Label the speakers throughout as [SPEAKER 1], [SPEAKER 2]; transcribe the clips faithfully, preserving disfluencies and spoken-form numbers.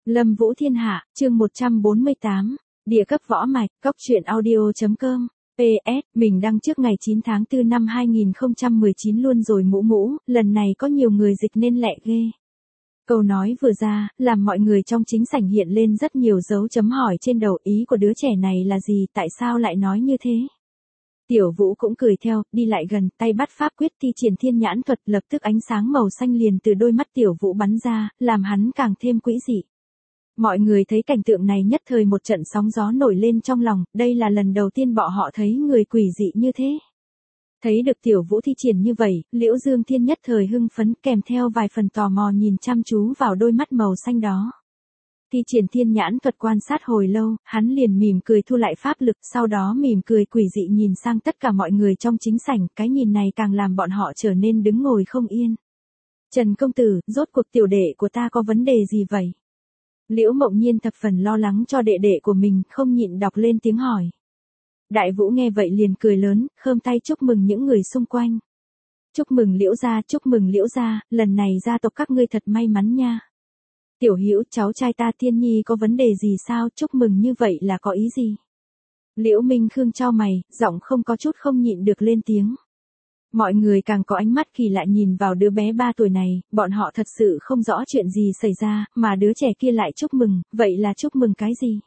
[SPEAKER 1] Lâm Vũ Thiên Hạ, chương một trăm bốn mươi tám, địa cấp võ mạch, cóc truyện audio chấm com. pê ét, mình đăng trước ngày chín tháng tư năm hai nghìn không trăm mười chín luôn rồi mũ mũ, lần này có nhiều người dịch nên lẹ ghê. Câu nói vừa ra, làm mọi người trong chính sảnh hiện lên rất nhiều dấu chấm hỏi trên đầu, ý của đứa trẻ này là gì, tại sao lại nói như thế. Tiểu Vũ cũng cười theo, đi lại gần, tay bắt pháp quyết thi triển thiên nhãn thuật, lập tức ánh sáng màu xanh liền từ đôi mắt Tiểu Vũ bắn ra, làm hắn càng thêm quỷ dị. Mọi người thấy cảnh tượng này nhất thời một trận sóng gió nổi lên trong lòng, đây là lần đầu tiên bọn họ thấy người quỷ dị như thế. Thấy được Tiểu Vũ thi triển như vậy, Liễu Dương Thiên nhất thời hưng phấn, kèm theo vài phần tò mò nhìn chăm chú vào đôi mắt màu xanh đó. Thi triển thiên nhãn thuật quan sát hồi lâu, hắn liền mỉm cười thu lại pháp lực, sau đó mỉm cười quỷ dị nhìn sang tất cả mọi người trong chính sảnh, cái nhìn này càng làm bọn họ trở nên đứng ngồi không yên. Trần công tử, rốt cuộc tiểu đệ của ta có vấn đề gì vậy? Liễu Mộng Nhiên thập phần lo lắng cho đệ đệ của mình, không nhịn đọc lên tiếng hỏi. Đại Vũ nghe vậy liền cười lớn, khom tay chúc mừng những người xung quanh. Chúc mừng Liễu gia, chúc mừng Liễu gia, lần này gia tộc các ngươi thật may mắn nha. Tiểu Hữu, cháu trai ta Thiên Nhi có vấn đề gì sao, chúc mừng như vậy là có ý gì? Liễu Minh Khương chau mày, giọng không có chút không nhịn được lên tiếng. Mọi người càng có ánh mắt kỳ lạ nhìn vào đứa bé ba tuổi này, bọn họ thật sự không rõ chuyện gì xảy ra, mà đứa trẻ kia lại chúc mừng, vậy là chúc mừng cái gì?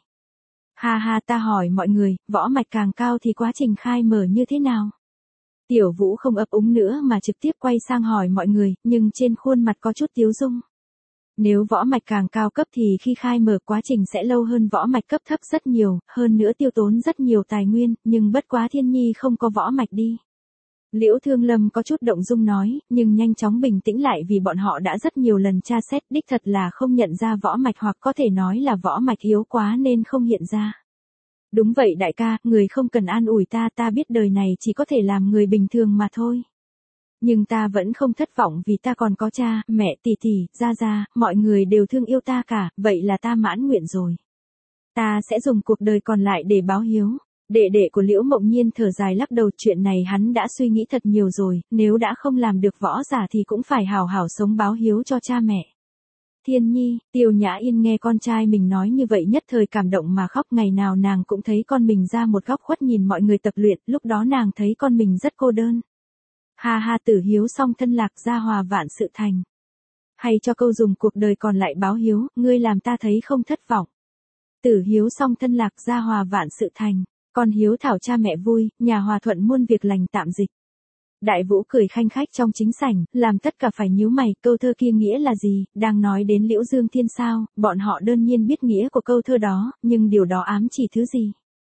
[SPEAKER 1] Ha ha, ta hỏi mọi người, võ mạch càng cao thì quá trình khai mở như thế nào? Tiểu Vũ không ấp úng nữa mà trực tiếp quay sang hỏi mọi người, nhưng trên khuôn mặt có chút tiếu dung. Nếu võ mạch càng cao cấp thì khi khai mở quá trình sẽ lâu hơn võ mạch cấp thấp rất nhiều, hơn nữa tiêu tốn rất nhiều tài nguyên, nhưng bất quá Thiên Nhi không có võ mạch đi. Liễu Thương Lâm có chút động dung nói, nhưng nhanh chóng bình tĩnh lại vì bọn họ đã rất nhiều lần tra xét, đích thật là không nhận ra võ mạch, hoặc có thể nói là võ mạch yếu quá nên không hiện ra. Đúng vậy đại ca, người không cần an ủi ta, ta biết đời này chỉ có thể làm người bình thường mà thôi. Nhưng ta vẫn không thất vọng vì ta còn có cha, mẹ, tỷ tỷ, gia gia, mọi người đều thương yêu ta cả, vậy là ta mãn nguyện rồi. Ta sẽ dùng cuộc đời còn lại để báo hiếu. Đệ đệ của Liễu Mộng Nhiên thở dài lắc đầu, chuyện này hắn đã suy nghĩ thật nhiều rồi, nếu đã không làm được võ giả thì cũng phải hào hảo sống báo hiếu cho cha mẹ. Thiên Nhi, Tiêu Nhã Yên nghe con trai mình nói như vậy nhất thời cảm động mà khóc, ngày nào nàng cũng thấy con mình ra một góc khuất nhìn mọi người tập luyện, lúc đó nàng thấy con mình rất cô đơn. Ha ha, tử hiếu song thân lạc gia hòa vạn sự thành. Hay cho câu dùng cuộc đời còn lại báo hiếu, ngươi làm ta thấy không thất vọng. Tử hiếu song thân lạc gia hòa vạn sự thành. Con hiếu thảo cha mẹ vui, nhà hòa thuận muôn việc lành, tạm dịch. Đại Vũ cười khanh khách trong chính sảnh, làm tất cả phải nhíu mày, câu thơ kia nghĩa là gì, đang nói đến Liễu Dương Thiên sao, bọn họ đơn nhiên biết nghĩa của câu thơ đó, nhưng điều đó ám chỉ thứ gì?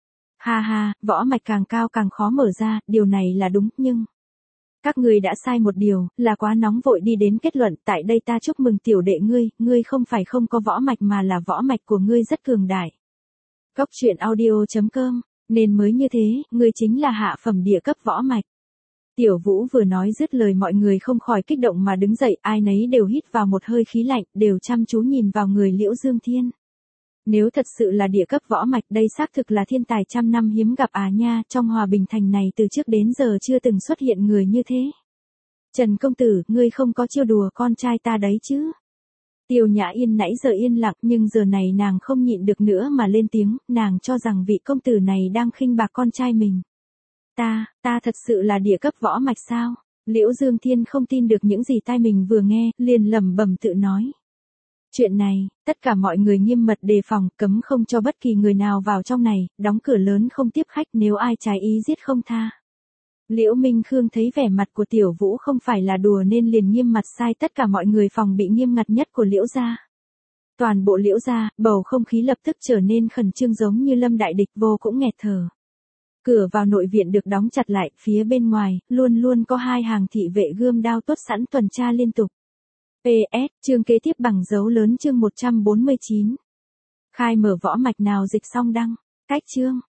[SPEAKER 1] Ha ha, võ mạch càng cao càng khó mở ra, điều này là đúng, nhưng... Các người đã sai một điều, là quá nóng vội đi đến kết luận, tại đây ta chúc mừng tiểu đệ ngươi, ngươi không phải không có võ mạch mà là võ mạch của ngươi rất cường đại. Cóc truyện audio chấm com. Nên mới như thế, ngươi chính là hạ phẩm địa cấp võ mạch. Tiểu Vũ vừa nói dứt lời mọi người không khỏi kích động mà đứng dậy, ai nấy đều hít vào một hơi khí lạnh, đều chăm chú nhìn vào người Liễu Dương Thiên. Nếu thật sự là địa cấp võ mạch, đây xác thực là thiên tài trăm năm hiếm gặp à nha, trong Hòa Bình Thành này từ trước đến giờ chưa từng xuất hiện người như thế. Trần công tử, ngươi không có trêu đùa con trai ta đấy chứ? Tiêu Nhã Yên nãy giờ yên lặng, nhưng giờ này nàng không nhịn được nữa mà lên tiếng, nàng cho rằng vị công tử này đang khinh bạc con trai mình. Ta, ta thật sự là địa cấp võ mạch sao? Liễu Dương Thiên không tin được những gì tai mình vừa nghe, liền lẩm bẩm tự nói. Chuyện này, tất cả mọi người nghiêm mật đề phòng, cấm không cho bất kỳ người nào vào trong này, đóng cửa lớn không tiếp khách, nếu ai trái ý giết không tha. Liễu Minh Khương thấy vẻ mặt của Tiểu Vũ không phải là đùa nên liền nghiêm mặt sai tất cả mọi người phòng bị nghiêm ngặt nhất của Liễu gia. Toàn bộ Liễu gia, bầu không khí lập tức trở nên khẩn trương giống như lâm đại địch, vô cũng nghẹt thở. Cửa vào nội viện được đóng chặt lại, phía bên ngoài, luôn luôn có hai hàng thị vệ gươm đao tuốt sẵn tuần tra liên tục. pê ét, chương kế tiếp bằng dấu lớn chương một trăm bốn mươi chín. Khai mở võ mạch nào dịch xong đăng, cách chương.